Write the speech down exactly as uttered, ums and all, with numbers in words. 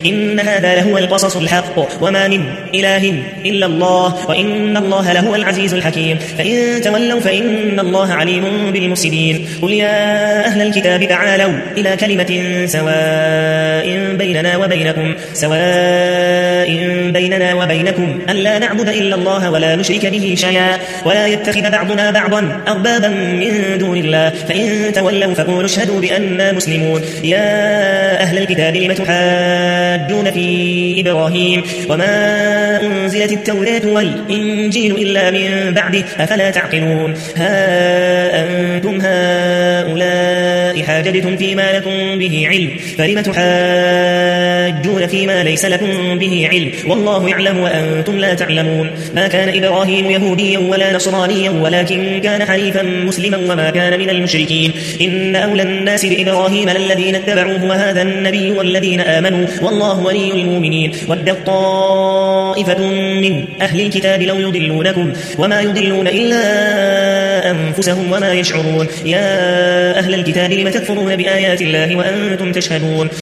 إن هذا لهو القصص الحق وما من إله إلا الله وإن الله لهو العزيز الحكيم فإن تولوا فإن الله عليم بالمفسدين قل يا أهل الكتاب تعالوا إلى كلمة سواء بيننا وبينكم سواء بيننا وبينكم ألا نعبد إلا الله ولا نشرك به شيئا ولا يتخذ بعضنا بعضا أربابا من دون الله فإن تولوا فقولوا اشهدوا بأننا مسلمون يا أهل الكتاب لم تحاجون في إبراهيم وما أنزلت التوراة والإنجيل إلا من بعده أفلا تعقلون ها أنتم هؤلاء حاججتم فيما لكم به علم فلم تحاجون فيما ليس لكم به علم والله يعلم وأنتم لا تعلمون ما كان إبراهيم يهوديا ولا نصرانيا ولكن كان حنيفا مسلما وما كان من المشركين إن أولى الناس بإبراهيم للذين اتبعوه وهذا النبي والذين آمنوا والله ولي المؤمنين ودت طائفة من أهل الكتاب لو يضلونكم وما يضلون إلا أنفسهم وما يشعرون يا أهل الكتاب لم تكفرون بآيات الله وأنتم تشهدون